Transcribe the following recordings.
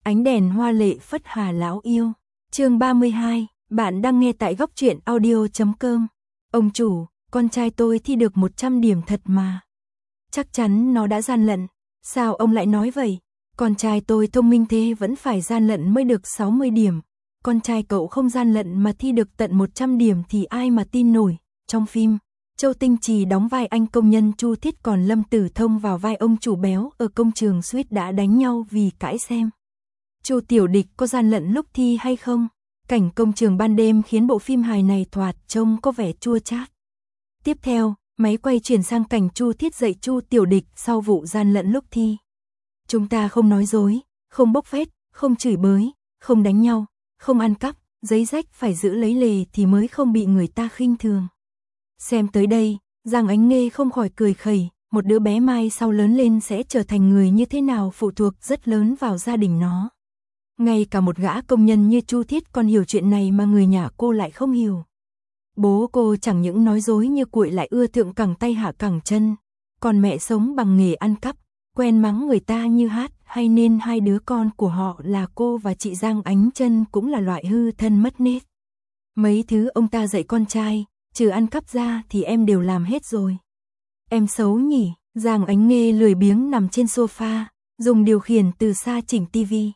Ánh đèn hoa lệ phất Hà lão yêu. Chương 32, bạn đang nghe tại góc truyện audio.com. Ông chủ, con trai tôi thi được 100 điểm thật mà. Chắc chắn nó đã gian lận. Sao ông lại nói vậy? Con trai tôi thông minh thế vẫn phải gian lận mới được 60 điểm. Con trai cậu không gian lận mà thi được tận 100 điểm thì ai mà tin nổi. Trong phim, Châu Tinh Trì đóng vai anh công nhân Chu Thiết, còn Lâm Tử Thông vào vai ông chủ béo ở công trường suýt đã đánh nhau vì cãi xem Chu Tiểu Địch có gian lận lúc thi hay không. Cảnh công trường ban đêm khiến bộ phim hài này thoạt trông có vẻ chua chát. Tiếp theo, máy quay chuyển sang cảnh Chu Thiết dạy Chu Tiểu Địch sau vụ gian lận lúc thi. Chúng ta không nói dối, không bốc phét, không chửi bới, không đánh nhau, không ăn cắp, giấy rách phải giữ lấy lề thì mới không bị người ta khinh thường. Xem tới đây, Giang Ánh Nghê không khỏi cười khẩy, một đứa bé mai sau lớn lên sẽ trở thành người như thế nào phụ thuộc rất lớn vào gia đình nó. Ngay cả một gã công nhân như Chu Thiết còn hiểu chuyện này mà người nhà cô lại không hiểu. Bố cô chẳng những nói dối như cuội lại ưa thượng cẳng tay hạ cẳng chân, còn mẹ sống bằng nghề ăn cắp, quen mắng người ta như hát, hay nên hai đứa con của họ là cô và chị Giang Ánh Chân cũng là loại hư thân mất nết. Mấy thứ ông ta dạy con trai, trừ ăn cắp ra thì em đều làm hết rồi. Em xấu nhỉ? Giang Ánh Nghê lười biếng nằm trên sofa, dùng điều khiển từ xa chỉnh tivi.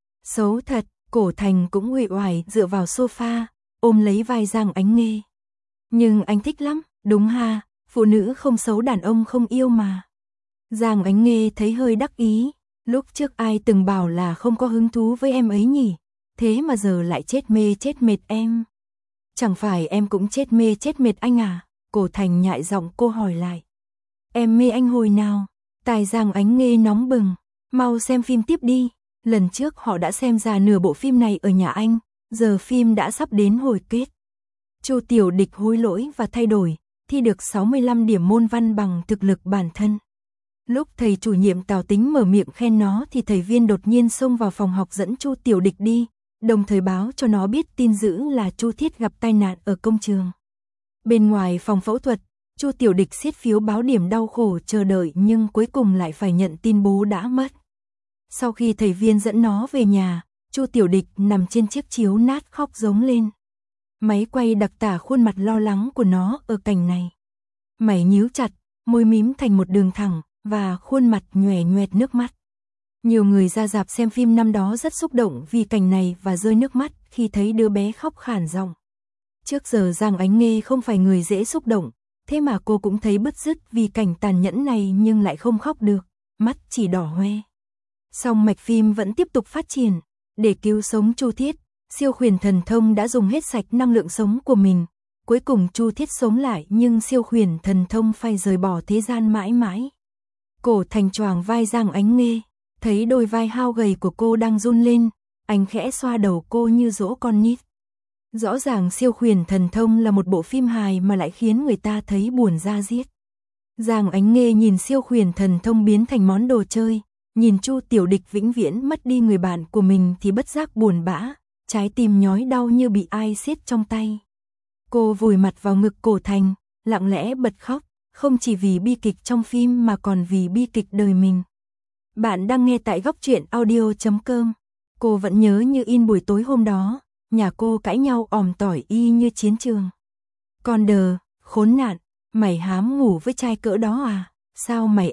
Xấu thật, Cổ Thành cũng uể oải dựa vào sofa, ôm lấy vai Giang Ánh Nghê. Nhưng anh thích lắm, đúng ha, phụ nữ không xấu đàn ông không yêu mà. Giang Ánh Nghê thấy hơi đắc ý, lúc trước ai từng bảo là không có hứng thú với em ấy nhỉ, thế mà giờ lại chết mê chết mệt em. Chẳng phải em cũng chết mê chết mệt anh à? Cổ Thành nhại giọng cô hỏi lại. Em mê anh hồi nào? Tai Giang Ánh Nghê nóng bừng, mau xem phim tiếp đi. Lần trước họ đã xem ra nửa bộ phim này ở nhà anh, giờ phim đã sắp đến hồi kết. Chu Tiểu Địch hối lỗi và thay đổi, thi được 65 điểm môn văn bằng thực lực bản thân. Lúc thầy chủ nhiệm Tào Tính mở miệng khen nó thì thầy Viên đột nhiên xông vào phòng học dẫn Chu Tiểu Địch đi, đồng thời báo cho nó biết tin dữ là Chu Thiết gặp tai nạn ở công trường. Bên ngoài phòng phẫu thuật, Chu Tiểu Địch xiết phiếu báo điểm đau khổ chờ đợi nhưng cuối cùng lại phải nhận tin bố đã mất. Sau khi thầy Viên dẫn nó về nhà, Chu Tiểu Địch nằm trên chiếc chiếu nát khóc giống lên. Máy quay đặc tả khuôn mặt lo lắng của nó ở cảnh này. Mày nhíu chặt, môi mím thành một đường thẳng và khuôn mặt nhòe nhoẹt nước mắt. Nhiều người ra rạp xem phim năm đó rất xúc động vì cảnh này và rơi nước mắt khi thấy đứa bé khóc khản giọng. Trước giờ Giang Ánh Nghê không phải người dễ xúc động, thế mà cô cũng thấy bứt rứt vì cảnh tàn nhẫn này nhưng lại không khóc được, mắt chỉ đỏ hoe. Song mạch phim vẫn tiếp tục phát triển. Để cứu sống Chu Thiết, siêu khuyển thần thông đã dùng hết sạch năng lượng sống của mình. Cuối cùng Chu Thiết sống lại nhưng siêu khuyển thần thông phải rời bỏ thế gian mãi mãi. Cổ Thành choàng vai Giang Ánh Nghê, thấy đôi vai hao gầy của cô đang run lên, anh khẽ xoa đầu cô như dỗ con nít. Rõ ràng siêu khuyển thần thông là một bộ phim hài mà lại khiến người ta thấy buồn da diết. Giang Ánh Nghê nhìn siêu khuyển thần thông biến thành món đồ chơi, nhìn Chu Tiểu Địch vĩnh viễn mất đi người bạn của mình thì bất giác buồn bã, trái tim nhói đau như bị ai siết trong tay. Cô vùi mặt vào ngực Cổ Thành, lặng lẽ bật khóc, không chỉ vì bi kịch trong phim mà còn vì bi kịch đời mình. Bạn đang nghe tại góc truyện audio.com. Cô vẫn nhớ như in buổi tối hôm đó, nhà cô cãi nhau òm tỏi y như chiến trường. Con đờ, khốn nạn, mày hám ngủ với trai cỡ đó à? Sao mày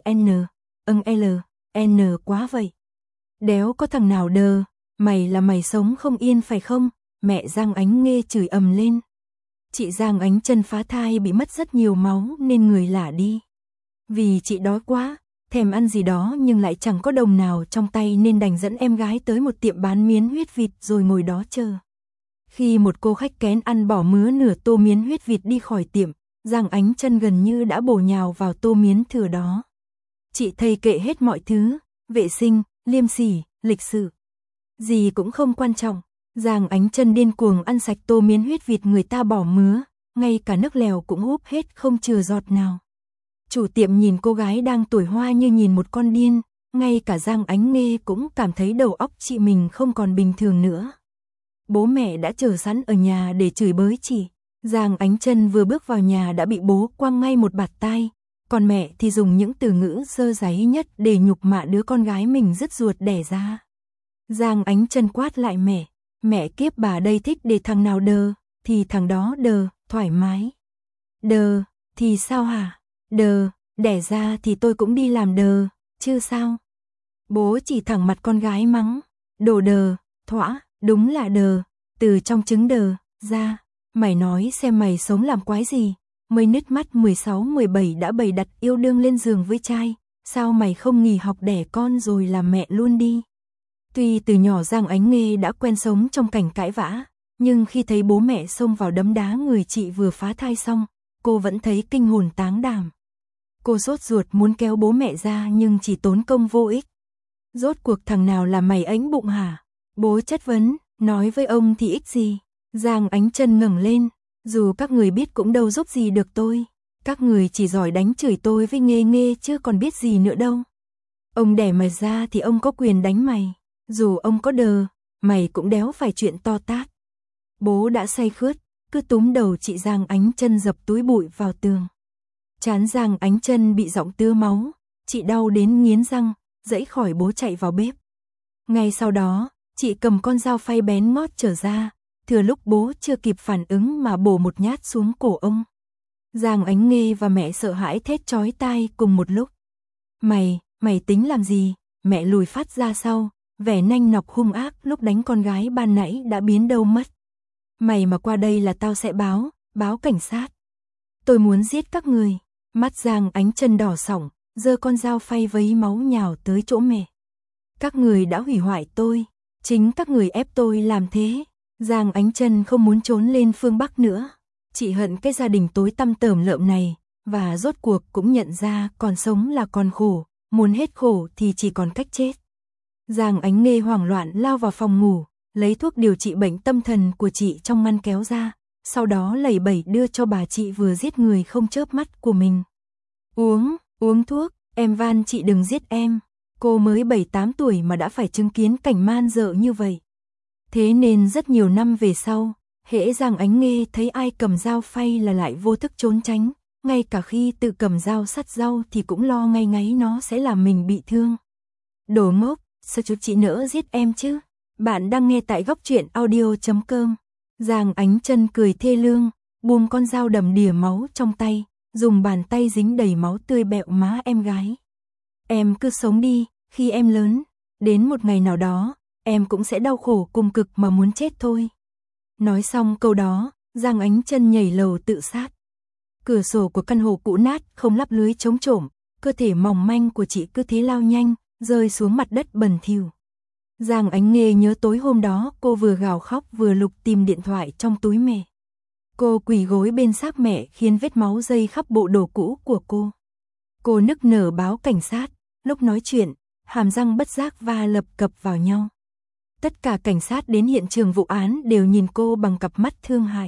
N quá vậy? Đéo có thằng nào đờ, mày là mày sống không yên phải không? Mẹ Giang Ánh Nghê chửi ầm lên. Chị Giang Ánh Chân phá thai bị mất rất nhiều máu nên người lả đi. Vì chị đói quá, thèm ăn gì đó nhưng lại chẳng có đồng nào trong tay nên đành dẫn em gái tới một tiệm bán miến huyết vịt rồi ngồi đó chờ. Khi một cô khách kén ăn bỏ mứa nửa tô miến huyết vịt đi khỏi tiệm, Giang Ánh Chân gần như đã bổ nhào vào tô miến thừa đó. Chị thầy kệ hết mọi thứ, vệ sinh, liêm sỉ, lịch sự. Gì cũng không quan trọng. Giang Ánh Chân điên cuồng ăn sạch tô miến huyết vịt người ta bỏ mứa, ngay cả nước lèo cũng húp hết không chừa giọt nào. Chủ tiệm nhìn cô gái đang tuổi hoa như nhìn một con điên, ngay cả Giang Ánh Nghê cũng cảm thấy đầu óc chị mình không còn bình thường nữa. Bố mẹ đã chờ sẵn ở nhà để chửi bới chị. Giang Ánh Chân vừa bước vào nhà đã bị bố quăng ngay một bạt tai, còn mẹ thì dùng những từ ngữ dơ dáy nhất để nhục mạ đứa con gái mình dứt ruột đẻ ra. Giang Ánh Trân quát lại mẹ kiếp bà đây thích để thằng nào đờ, thì thằng đó đờ, thoải mái. Đờ, thì sao hả? Đờ, đẻ ra thì tôi cũng đi làm đờ, chứ sao? Bố chỉ thẳng mặt con gái mắng, đồ đờ, thõa, đúng là đờ, từ trong trứng đờ, ra, mày nói xem mày sống làm quái gì, mới nứt mắt 16-17 đã bày đặt yêu đương lên giường với trai, sao mày không nghỉ học đẻ con rồi làm mẹ luôn đi. Tuy từ nhỏ Giang Ánh Nghê đã quen sống trong cảnh cãi vã, nhưng khi thấy bố mẹ xông vào đấm đá người chị vừa phá thai xong, cô vẫn thấy kinh hồn táng đảm. Cô sốt ruột muốn kéo bố mẹ ra nhưng chỉ tốn công vô ích. Rốt cuộc thằng nào là mày ánh bụng hả? Bố chất vấn, nói với ông thì ích gì? Giang Ánh Trân ngẩng lên, dù các người biết cũng đâu giúp gì được tôi. Các người chỉ giỏi đánh chửi tôi với Nghê Nghê chứ còn biết gì nữa đâu. Ông đẻ mày ra thì ông có quyền đánh mày. Dù ông có đờ, mày cũng đéo phải chuyện to tát. Bố đã say khướt, cứ túm đầu chị Giang Ánh Trân dập túi bụi vào tường. Trán Giang Ánh Trân bị giọng tứa máu, chị đau đến nghiến răng, giãy khỏi bố chạy vào bếp. Ngay sau đó, chị cầm con dao phay bén ngót trở ra, thừa lúc bố chưa kịp phản ứng mà bổ một nhát xuống cổ ông. Giang Ánh Nghê và mẹ sợ hãi thét chói tai cùng một lúc. Mày tính làm gì? Mẹ lùi phát ra sau, vẻ nanh nọc hung ác lúc đánh con gái ban nãy đã biến đâu mất. Mày mà qua đây là tao sẽ báo cảnh sát. Tôi muốn giết các người. Mắt Giang Ánh Trân đỏ sỏng, giơ con dao phay vấy máu nhào tới chỗ mẹ. Các người đã hủy hoại tôi, chính các người ép tôi làm thế. Giang Ánh Trân không muốn trốn lên phương Bắc nữa. Chị hận cái gia đình tối tăm tởm lợm này, và rốt cuộc cũng nhận ra còn sống là còn khổ, muốn hết khổ thì chỉ còn cách chết. Giang Ánh Nghê hoảng loạn lao vào phòng ngủ, lấy thuốc điều trị bệnh tâm thần của chị trong ngăn kéo ra, sau đó lẩy bẩy đưa cho bà chị vừa giết người không chớp mắt của mình. Uống thuốc, em van chị đừng giết em. Cô mới 7-8 tuổi mà đã phải chứng kiến cảnh man dợ như vậy. Thế nên rất nhiều năm về sau, hễ Giang Ánh Nghê thấy ai cầm dao phay là lại vô thức trốn tránh, ngay cả khi tự cầm dao sắt rau thì cũng lo ngay ngáy nó sẽ làm mình bị thương. Đồ ngốc, sao chú chị nỡ giết em chứ? Bạn đang nghe tại Góc Truyện Audio.com. Giang Ánh Trân cười thê lương, buông con dao đầm đìa máu trong tay, dùng bàn tay dính đầy máu tươi bẹo má em gái. Em cứ sống đi, khi em lớn, đến một ngày nào đó, em cũng sẽ đau khổ cùng cực mà muốn chết thôi. Nói xong câu đó, Giang Ánh Trân nhảy lầu tự sát. Cửa sổ của căn hộ cũ nát không lắp lưới chống trộm, cơ thể mỏng manh của chị cứ thế lao nhanh, rơi xuống mặt đất bẩn thỉu. Giang Ánh Nghê nhớ tối hôm đó cô vừa gào khóc vừa lục tìm điện thoại trong túi mẹ. Cô quỳ gối bên xác mẹ khiến vết máu dây khắp bộ đồ cũ của cô. Cô nức nở báo cảnh sát, lúc nói chuyện, hàm răng bất giác va lập cập vào nhau. Tất cả cảnh sát đến hiện trường vụ án đều nhìn cô bằng cặp mắt thương hại.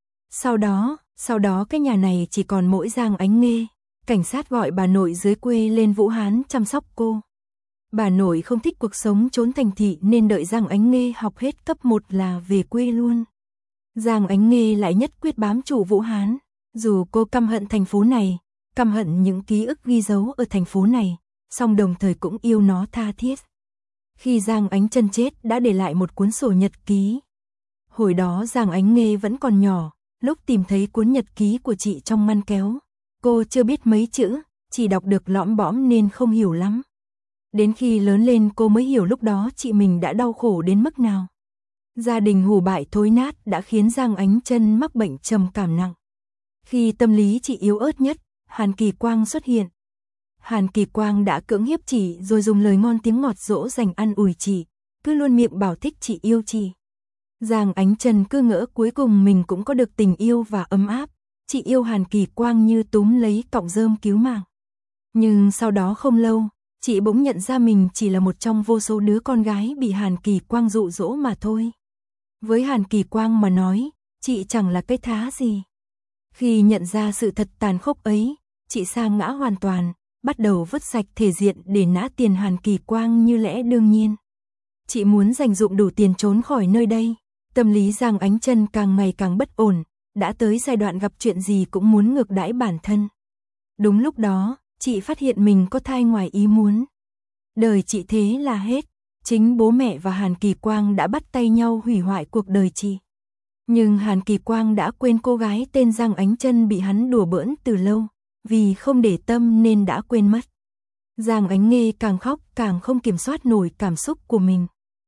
Sau đó cái nhà này chỉ còn mỗi Giang Ánh Nghê. Cảnh sát gọi bà nội dưới quê lên Vũ Hán chăm sóc cô. Bà nội không thích cuộc sống trốn thành thị nên đợi Giang Ánh Nghê học hết cấp 1 là về quê luôn. Giang Ánh Nghê lại nhất quyết bám trụ Vũ Hán. Dù cô căm hận thành phố này, căm hận những ký ức ghi dấu ở thành phố này, song đồng thời cũng yêu nó tha thiết. Khi Giang Ánh Trân chết đã để lại một cuốn sổ nhật ký. Hồi đó Giang Ánh Nghê vẫn còn nhỏ, lúc tìm thấy cuốn nhật ký của chị trong ngăn kéo. Cô chưa biết mấy chữ, chỉ đọc được lõm bõm nên không hiểu lắm. Đến khi lớn lên cô mới hiểu lúc đó chị mình đã đau khổ đến mức nào. Gia đình hủ bại thối nát đã khiến Giang Ánh Trân mắc bệnh trầm cảm nặng. Khi tâm lý chị yếu ớt nhất, Hàn Kỳ Quang xuất hiện. Hàn Kỳ Quang đã cưỡng hiếp chị rồi dùng lời ngon tiếng ngọt dỗ dành ăn ủi chị, cứ luôn miệng bảo thích chị yêu chị. Giang Ánh Trân cứ ngỡ cuối cùng mình cũng có được tình yêu và ấm áp. Chị yêu Hàn Kỳ Quang như túm lấy cọng rơm cứu mạng. Nhưng sau đó không lâu, chị bỗng nhận ra mình chỉ là một trong vô số đứa con gái bị Hàn Kỳ Quang dụ dỗ mà thôi. Với Hàn Kỳ Quang mà nói, chị chẳng là cái thá gì. Khi nhận ra sự thật tàn khốc ấy, chị sa ngã hoàn toàn, bắt đầu vứt sạch thể diện để nã tiền Hàn Kỳ Quang như lẽ đương nhiên. Chị muốn dành dụm đủ tiền trốn khỏi nơi đây. Tâm lý Giang Ánh Trân càng ngày càng bất ổn, đã tới giai đoạn gặp chuyện gì cũng muốn ngược đãi bản thân. Đúng lúc đó, chị phát hiện mình có thai ngoài ý muốn. Đời chị thế là hết. Chính bố mẹ và Hàn Kỳ Quang đã bắt tay nhau hủy hoại cuộc đời chị. Nhưng Hàn Kỳ Quang đã quên cô gái tên Giang Ánh Trân bị hắn đùa bỡn từ lâu, vì không để tâm nên đã quên mất. Giang Ánh Nghê càng khóc càng không kiểm soát nổi cảm xúc của mình.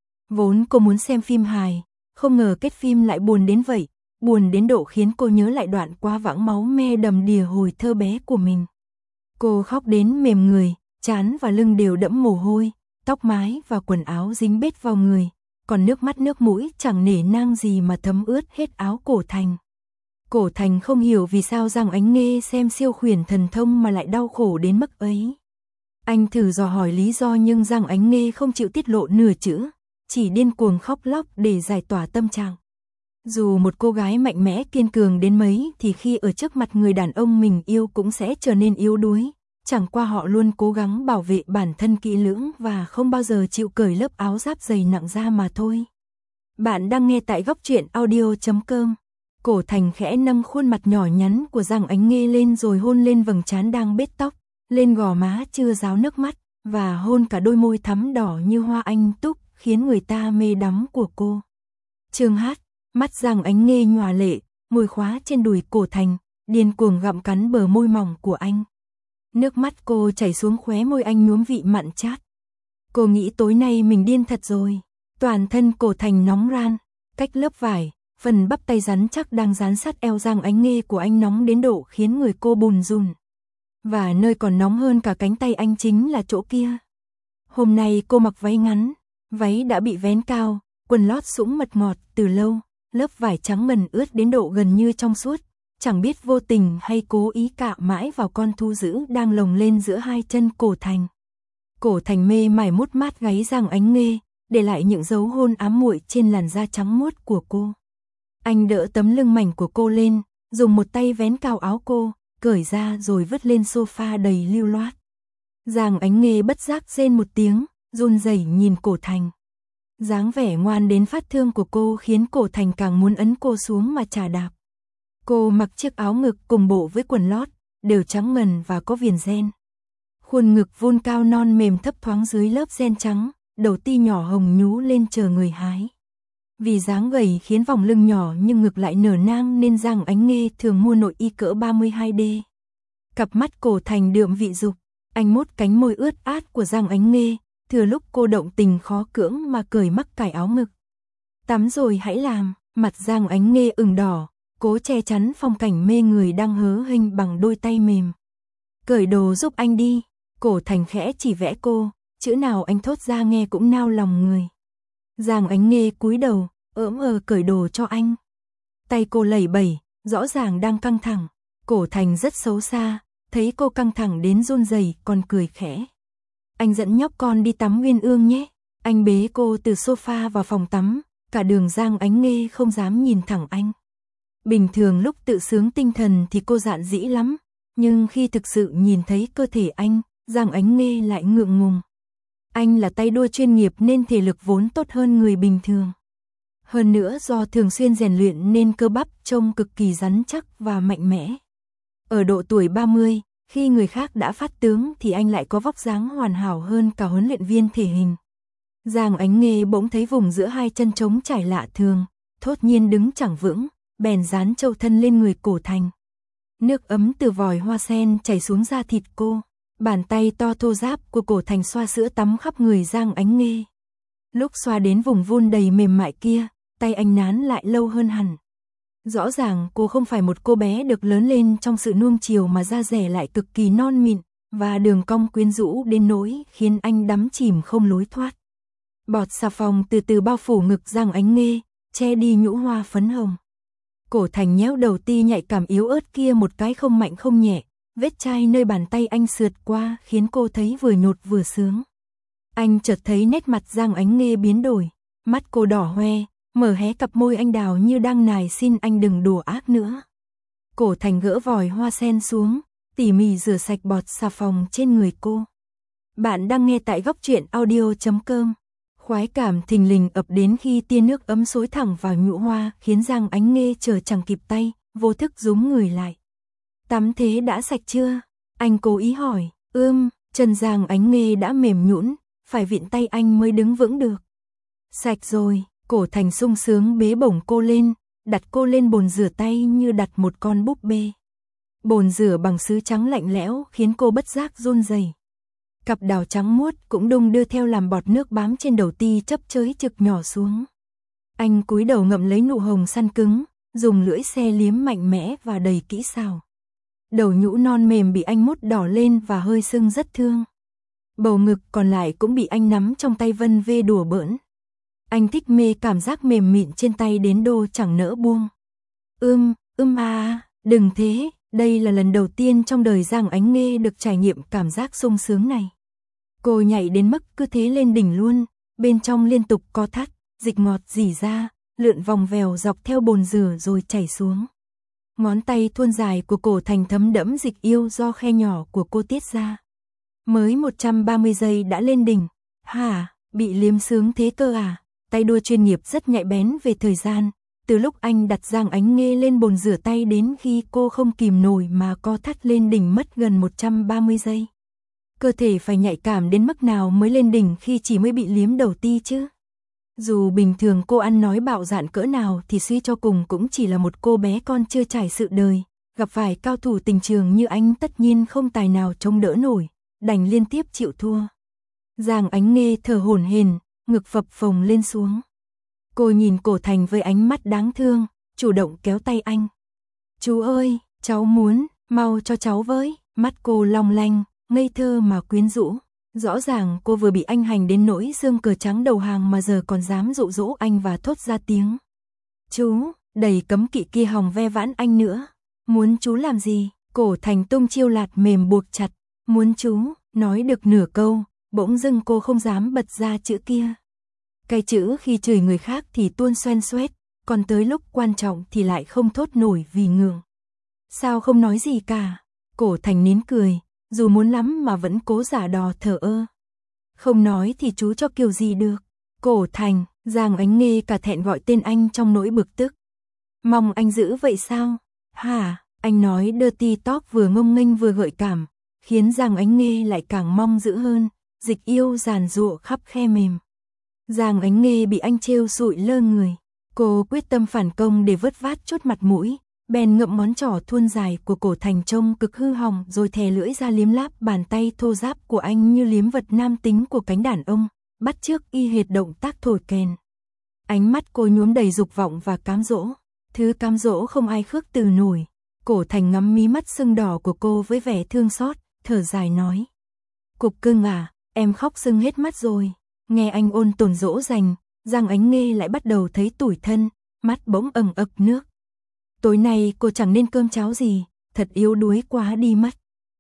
Vốn cô muốn xem phim hài, không ngờ kết phim lại buồn đến vậy, buồn đến độ khiến cô nhớ lại đoạn quá vãng máu me đầm đìa hồi thơ bé của mình. Cô khóc đến mềm người, trán và lưng đều đẫm mồ hôi, tóc mái và quần áo dính bết vào người, còn nước mắt nước mũi chẳng nể nang gì mà thấm ướt hết áo Cổ Thành. Cổ Thành không hiểu vì sao Giang Ánh Nghê xem siêu khuyển thần thông mà lại đau khổ đến mức ấy. Anh thử dò hỏi lý do nhưng Giang Ánh Nghê không chịu tiết lộ nửa chữ, chỉ điên cuồng khóc lóc để giải tỏa tâm trạng. Dù một cô gái mạnh mẽ kiên cường đến mấy thì khi ở trước mặt người đàn ông mình yêu cũng sẽ trở nên yếu đuối, chẳng qua họ luôn cố gắng bảo vệ bản thân kỹ lưỡng và không bao giờ chịu cởi lớp áo giáp dày nặng ra mà thôi. Bạn đang nghe tại góc truyện audio.com. Cổ Thành khẽ nâng khuôn mặt nhỏ nhắn của Giang Ánh Nghê lên rồi hôn lên vầng trán đang bết tóc, lên gò má chưa ráo nước mắt, và hôn cả đôi môi thắm đỏ như hoa anh túc khiến người ta mê đắm của cô. Chương hát, mắt Giang Ánh Nghê nhòa lệ, môi khóa trên đùi Cổ Thành, điên cuồng gặm cắn bờ môi mỏng của anh. Nước mắt cô chảy xuống khóe môi anh nhuốm vị mặn chát. Cô nghĩ tối nay mình điên thật rồi. Toàn thân Cổ Thành nóng ran, cách lớp vải, phần bắp tay rắn chắc đang dán sát eo Giang Ánh Nghê của anh nóng đến độ khiến người cô bùn rùn. Và nơi còn nóng hơn cả cánh tay anh chính là chỗ kia. Hôm nay cô mặc váy ngắn, váy đã bị vén cao, quần lót sũng mật ngọt từ lâu, lớp vải trắng ngần ướt đến độ gần như trong suốt, chẳng biết vô tình hay cố ý cạo mãi vào con thu dữ đang lồng lên giữa hai chân Cổ Thành. Cổ Thành mê mải mút mát gáy Giang Ánh Nghê, để lại những dấu hôn ám muội trên làn da trắng muốt của cô. Anh đỡ tấm lưng mảnh của cô lên, dùng một tay vén cao áo cô, cởi ra rồi vứt lên sofa đầy lưu loát. Giang Ánh Nghê bất giác rên một tiếng, run rẩy nhìn Cổ Thành. Dáng vẻ ngoan đến phát thương của cô khiến Cổ Thành càng muốn ấn cô xuống mà chà đạp. Cô mặc chiếc áo ngực cùng bộ với quần lót, đều trắng ngần và có viền ren. Khuôn ngực vun cao non mềm thấp thoáng dưới lớp ren trắng, đầu ti nhỏ hồng nhú lên chờ người hái. Vì dáng gầy khiến vòng lưng nhỏ nhưng ngực lại nở nang nên Giang Ánh Nghê thường mua nội y cỡ 32D. Cặp mắt Cổ Thành đượm vị dục, anh mút cánh môi ướt át của Giang Ánh Nghê, thừa lúc cô động tình khó cưỡng mà cởi mắc cài áo ngực. Tắm rồi hãy làm, mặt Giang Ánh Nghê ửng đỏ, cố che chắn phong cảnh mê người đang hớ hênh bằng đôi tay mềm. Cởi đồ giúp anh đi, Cổ Thành khẽ chỉ vẽ cô, chữ nào anh thốt ra nghe cũng nao lòng người. Giang Ánh Nghê cúi đầu, cởi đồ cho anh. Tay cô lẩy bẩy, rõ ràng đang căng thẳng. Cổ Thành rất xấu xa, thấy cô căng thẳng đến run rẩy còn cười khẽ. Anh dẫn nhóc con đi tắm Uyên Ương nhé. Anh bế cô từ sofa vào phòng tắm, cả đường Giang Ánh Nghê không dám nhìn thẳng anh. Bình thường lúc tự sướng tinh thần thì cô dạn dĩ lắm, nhưng khi thực sự nhìn thấy cơ thể anh, Giang Ánh Nghê lại ngượng ngùng. Anh là tay đua chuyên nghiệp nên thể lực vốn tốt hơn người bình thường. Hơn nữa do thường xuyên rèn luyện nên cơ bắp trông cực kỳ rắn chắc và mạnh mẽ. Ở độ tuổi 30, khi người khác đã phát tướng thì anh lại có vóc dáng hoàn hảo hơn cả huấn luyện viên thể hình. Giang Ánh Nghê bỗng thấy vùng giữa hai chân trống trải lạ thường, thốt nhiên đứng chẳng vững, bèn dán châu thân lên người Cổ Thành. Nước ấm từ vòi hoa sen chảy xuống da thịt cô, bàn tay to thô ráp của Cổ Thành xoa sữa tắm khắp người Giang Ánh Nghê. Lúc xoa đến vùng vun đầy mềm mại kia, tay anh nán lại lâu hơn hẳn. Rõ ràng cô không phải một cô bé được lớn lên trong sự nuông chiều mà da dẻ lại cực kỳ non mịn, và đường cong quyến rũ đến nỗi khiến anh đắm chìm không lối thoát. Bọt xà phòng từ từ bao phủ ngực Giang Ánh Nghê, che đi nhũ hoa phấn hồng. Cổ Thành nhéo đầu ti nhạy cảm yếu ớt kia một cái không mạnh không nhẹ, vết chai nơi bàn tay anh sượt qua khiến cô thấy vừa nhột vừa sướng. Anh chợt thấy nét mặt Giang Ánh Nghê biến đổi, mắt cô đỏ hoe, mở hé cặp môi anh đào như đang nài xin anh đừng đùa ác nữa. Cổ Thành gỡ vòi hoa sen xuống, tỉ mỉ rửa sạch bọt xà phòng trên người cô. Bạn đang nghe tại góc truyện audio.com. Khoái cảm thình lình ập đến khi tia nước ấm xối thẳng vào nhũ hoa khiến Giang Ánh Nghê chờ chẳng kịp tay, vô thức rúm người lại. Tắm thế đã sạch chưa? Anh cố ý hỏi. Chân Giang Ánh Nghê đã mềm nhũn, phải vịn tay anh mới đứng vững được. Sạch rồi, Cổ Thành sung sướng bế bổng cô lên, đặt cô lên bồn rửa tay như đặt một con búp bê. Bồn rửa bằng sứ trắng lạnh lẽo khiến cô bất giác run rẩy. Cặp đào trắng muốt cũng đung đưa theo làm bọt nước bám trên đầu ti chấp chới trực nhỏ xuống. Anh cúi đầu ngậm lấy nụ hồng săn cứng, dùng lưỡi xe liếm mạnh mẽ và đầy kỹ xảo. Đầu nhũ non mềm bị anh mút đỏ lên và hơi sưng rất thương. Bầu ngực còn lại cũng bị anh nắm trong tay vân vê đùa bỡn. Anh thích mê cảm giác mềm mịn trên tay đến đô chẳng nỡ buông. Đừng thế, đây là lần đầu tiên trong đời Giang Ánh Nghê được trải nghiệm cảm giác sung sướng này. Cô nhảy đến mức cứ thế lên đỉnh luôn, bên trong liên tục co thắt, dịch ngọt rỉ ra, lượn vòng vèo dọc theo bồn rửa rồi chảy xuống. Ngón tay thuôn dài của Cổ Thành thấm đẫm dịch yêu do khe nhỏ của cô tiết ra. Mới 130 giây đã lên đỉnh. Hả, bị liếm sướng thế cơ à? Tay đua chuyên nghiệp rất nhạy bén về thời gian. Từ lúc anh đặt Giang Ánh Nghê lên bồn rửa tay đến khi cô không kìm nổi mà co thắt lên đỉnh mất gần 130 giây. Cơ thể phải nhạy cảm đến mức nào mới lên đỉnh khi chỉ mới bị liếm đầu ti chứ? Dù bình thường cô ăn nói bạo dạn cỡ nào thì suy cho cùng cũng chỉ là một cô bé con chưa trải sự đời. Gặp phải cao thủ tình trường như anh tất nhiên không tài nào chống đỡ nổi, đành liên tiếp chịu thua. Giang Ánh Nghê thở hổn hển, ngực phập phồng lên xuống. Cô nhìn Cổ Thành với ánh mắt đáng thương, chủ động kéo tay anh. Chú ơi, cháu muốn, mau cho cháu với. Mắt cô long lanh, ngây thơ mà quyến rũ. Rõ ràng cô vừa bị anh hành đến nỗi xương cờ trắng đầu hàng mà giờ còn dám dụ dỗ anh và thốt ra tiếng. Chú, đầy cấm kỵ kia hòng ve vãn anh nữa. Muốn chú làm gì? Cổ Thành tung chiêu lạt mềm buộc chặt. Muốn chú, nói được nửa câu, bỗng dưng cô không dám bật ra chữ kia. Cái chữ khi chửi người khác thì tuôn xoen xoét, còn tới lúc quan trọng thì lại không thốt nổi vì ngượng. Sao không nói gì cả? Cổ Thành nín cười, dù muốn lắm mà vẫn cố giả đò thờ ơ. Không nói thì chú cho kiểu gì được. Cổ Thành, Giang Ánh Nghê cả thẹn gọi tên anh trong nỗi bực tức. Mong anh giữ vậy sao? Hả? Anh nói dirty talk vừa ngông nghênh vừa gợi cảm, khiến Giang Ánh Nghê lại càng mong giữ hơn, dịch yêu giàn giụa khắp khe mềm. Giang Ánh Nghê bị anh trêu sụi lơ người, cô quyết tâm phản công để vớt vát chút mặt mũi, bèn ngậm ngón trỏ thuôn dài của Cổ Thành trông cực hư hỏng rồi thè lưỡi ra liếm láp bàn tay thô ráp của anh như liếm vật nam tính của cánh đàn ông, bắt chước y hệt động tác thổi kèn. Ánh mắt cô nhuốm đầy dục vọng và cám dỗ, thứ cám dỗ không ai khước từ nổi. Cổ Thành ngắm mí mắt sưng đỏ của cô với vẻ thương xót, thở dài nói. Cục cưng à, em khóc sưng hết mắt rồi. Nghe anh ôn tồn dỗ dành, Giang Ánh Nghê lại bắt đầu thấy tủi thân, mắt bỗng ẩn ực nước. Tối nay cô chẳng nên cơm cháo gì, thật yếu đuối quá đi mất.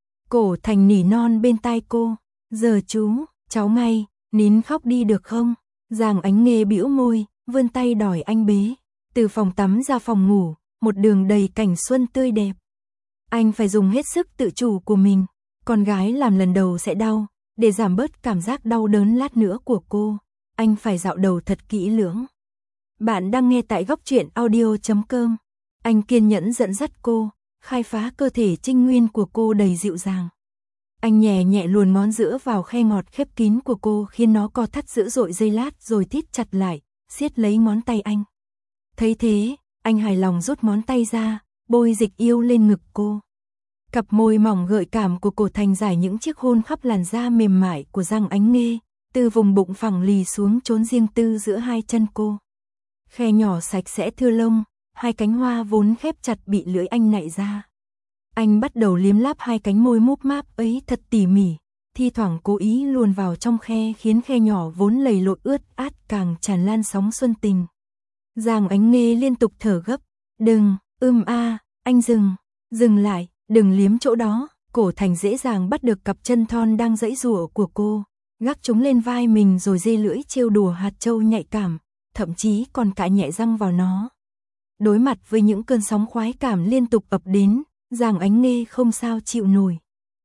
Cổ Thành nỉ non bên tai cô, giờ chú, cháu ngay, nín khóc đi được không? Giang Ánh Nghê bĩu môi, vươn tay đòi anh bế, từ phòng tắm ra phòng ngủ, một đường đầy cảnh xuân tươi đẹp. Anh phải dùng hết sức tự chủ của mình, con gái làm lần đầu sẽ đau, để giảm bớt cảm giác đau đớn lát nữa của cô, anh phải dạo đầu thật kỹ lưỡng. Bạn đang nghe tại góc truyện audio.com. Anh kiên nhẫn dẫn dắt cô, khai phá cơ thể trinh nguyên của cô đầy dịu dàng. Anh nhẹ nhẹ luồn ngón giữa vào khe ngọt khép kín của cô khiến nó co thắt dữ dội giây lát rồi thít chặt lại, siết lấy ngón tay anh. Thấy thế, anh hài lòng rút ngón tay ra, bôi dịch yêu lên ngực cô. Cặp môi mỏng gợi cảm của Cổ Thành giải những chiếc hôn khắp làn da mềm mại của Giang Ánh Nghê, từ vùng bụng phẳng lì xuống chốn riêng tư giữa hai chân cô. Khe nhỏ sạch sẽ thưa lông, hai cánh hoa vốn khép chặt bị lưỡi anh nạy ra. Anh bắt đầu liếm láp hai cánh môi múp máp ấy thật tỉ mỉ, thi thoảng cố ý luồn vào trong khe khiến khe nhỏ vốn lầy lội ướt át càng tràn lan sóng xuân tình. Giang Ánh Nghê liên tục thở gấp, đừng, anh dừng lại, đừng liếm chỗ đó. Cổ Thành dễ dàng bắt được cặp chân thon đang giãy giụa của cô, gác chúng lên vai mình rồi dê lưỡi trêu đùa hạt châu nhạy cảm, thậm chí còn cạy nhẹ răng vào nó. Đối mặt với những cơn sóng khoái cảm liên tục ập đến, Giang Ánh Nghê không sao chịu nổi.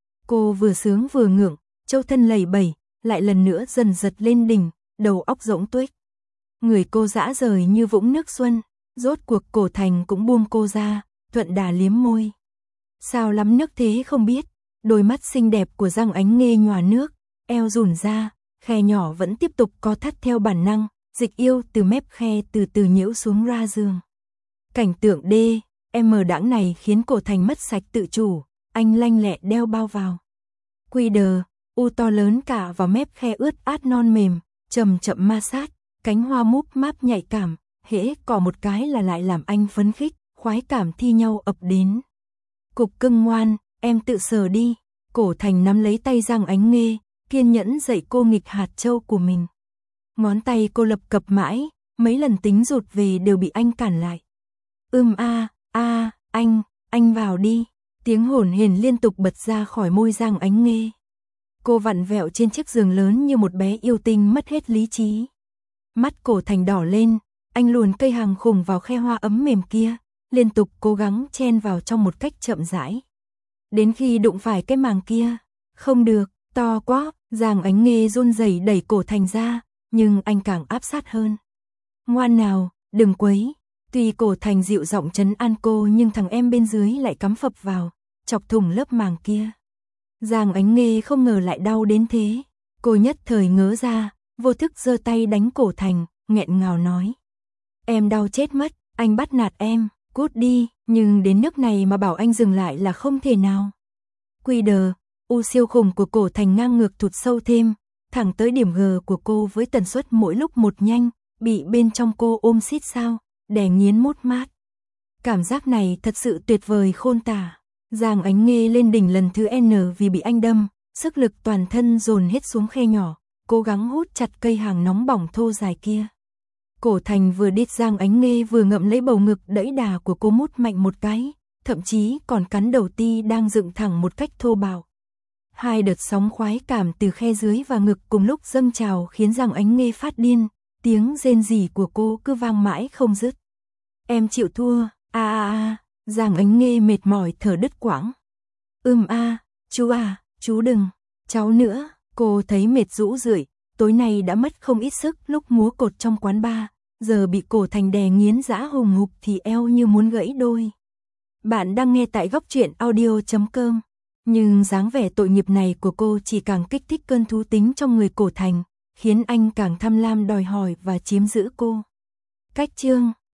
Cô vừa sướng vừa ngượng, châu thân lầy bẩy, lại lần nữa dần giật lên đỉnh, đầu óc rỗng tuếch. Người cô dã rời như vũng nước xuân, rốt cuộc Cổ Thành cũng buông cô ra, thuận đà liếm môi. Sao lắm nước thế không biết, đôi mắt xinh đẹp của Giang Ánh Nghê nhòa nước, eo rủn ra, Khe nhỏ vẫn tiếp tục co thắt theo bản năng, dịch yêu từ mép khe từ từ nhiễu xuống ra giường. Cảnh tượng đãng này khiến Cổ Thành mất sạch tự chủ, anh lanh lẹ đeo bao vào. U to lớn cả vào mép khe ướt át non mềm, chậm chậm ma sát, cánh hoa múp máp nhạy cảm, hễ cọ một cái là lại làm anh phấn khích, khoái cảm thi nhau ập đến. Cục cưng ngoan, em tự sờ đi. Cổ Thành nắm lấy tay Giang Ánh Nghê, kiên nhẫn dạy cô nghịch hạt châu của mình. Ngón tay cô lập cập mãi, mấy lần tính rụt về đều bị anh cản lại. Anh vào đi. Tiếng hổn hển liên tục bật ra khỏi môi Giang Ánh Nghê. Cô vặn vẹo trên chiếc giường lớn như một bé yêu tinh mất hết lý trí. Mắt Cổ Thành đỏ lên, anh luồn cây hàng khủng vào khe hoa ấm mềm kia, liên tục cố gắng chen vào trong một cách chậm rãi. Đến khi đụng phải cái màng kia, không được, to quá, Giang Ánh Nghê run rẩy đẩy Cổ Thành ra, nhưng anh càng áp sát hơn. Ngoan nào, đừng quấy. Tuy Cổ Thành dịu giọng trấn an cô nhưng thằng em bên dưới lại cắm phập vào, chọc thủng lớp màng kia. Giang Ánh Nghê không ngờ lại đau đến thế. Cô nhất thời ngớ ra, vô thức giơ tay đánh Cổ Thành, nghẹn ngào nói. Em đau chết mất, anh bắt nạt em, cút đi, nhưng đến nước này mà bảo anh dừng lại là không thể nào. U siêu khủng của Cổ Thành ngang ngược thụt sâu thêm, thẳng tới điểm G của cô với tần suất mỗi lúc một nhanh, bị bên trong cô ôm xít sao, đè nghiến mốt mát. Cảm giác này thật sự tuyệt vời khôn tả. Giang Ánh Nghê lên đỉnh lần thứ N vì bị anh đâm, sức lực toàn thân dồn hết xuống khe nhỏ, cố gắng hút chặt cây hàng nóng bỏng thô dài kia. Cổ Thành vừa đít Giang Ánh Nghê vừa ngậm lấy bầu ngực đẫy đà của cô mút mạnh một cái, thậm chí còn cắn đầu ti đang dựng thẳng một cách thô bạo. Hai đợt sóng khoái cảm từ khe dưới và ngực cùng lúc dâng trào khiến Giang Ánh Nghê phát điên, tiếng rên rỉ của cô cứ vang mãi không dứt. Em chịu thua, Giang Ánh Nghê mệt mỏi thở đứt quãng. Chú đừng, cháu nữa. Cô thấy mệt rũ rượi, tối nay đã mất không ít sức lúc múa cột trong quán bar, giờ bị Cổ Thành đè nghiến dã hùng hục thì eo như muốn gãy đôi. Bạn đang nghe tại góc truyện audio.com. Nhưng dáng vẻ tội nghiệp này của cô chỉ càng kích thích cơn thú tính trong người Cổ Thành, khiến anh càng tham lam đòi hỏi và chiếm giữ cô. Cách chương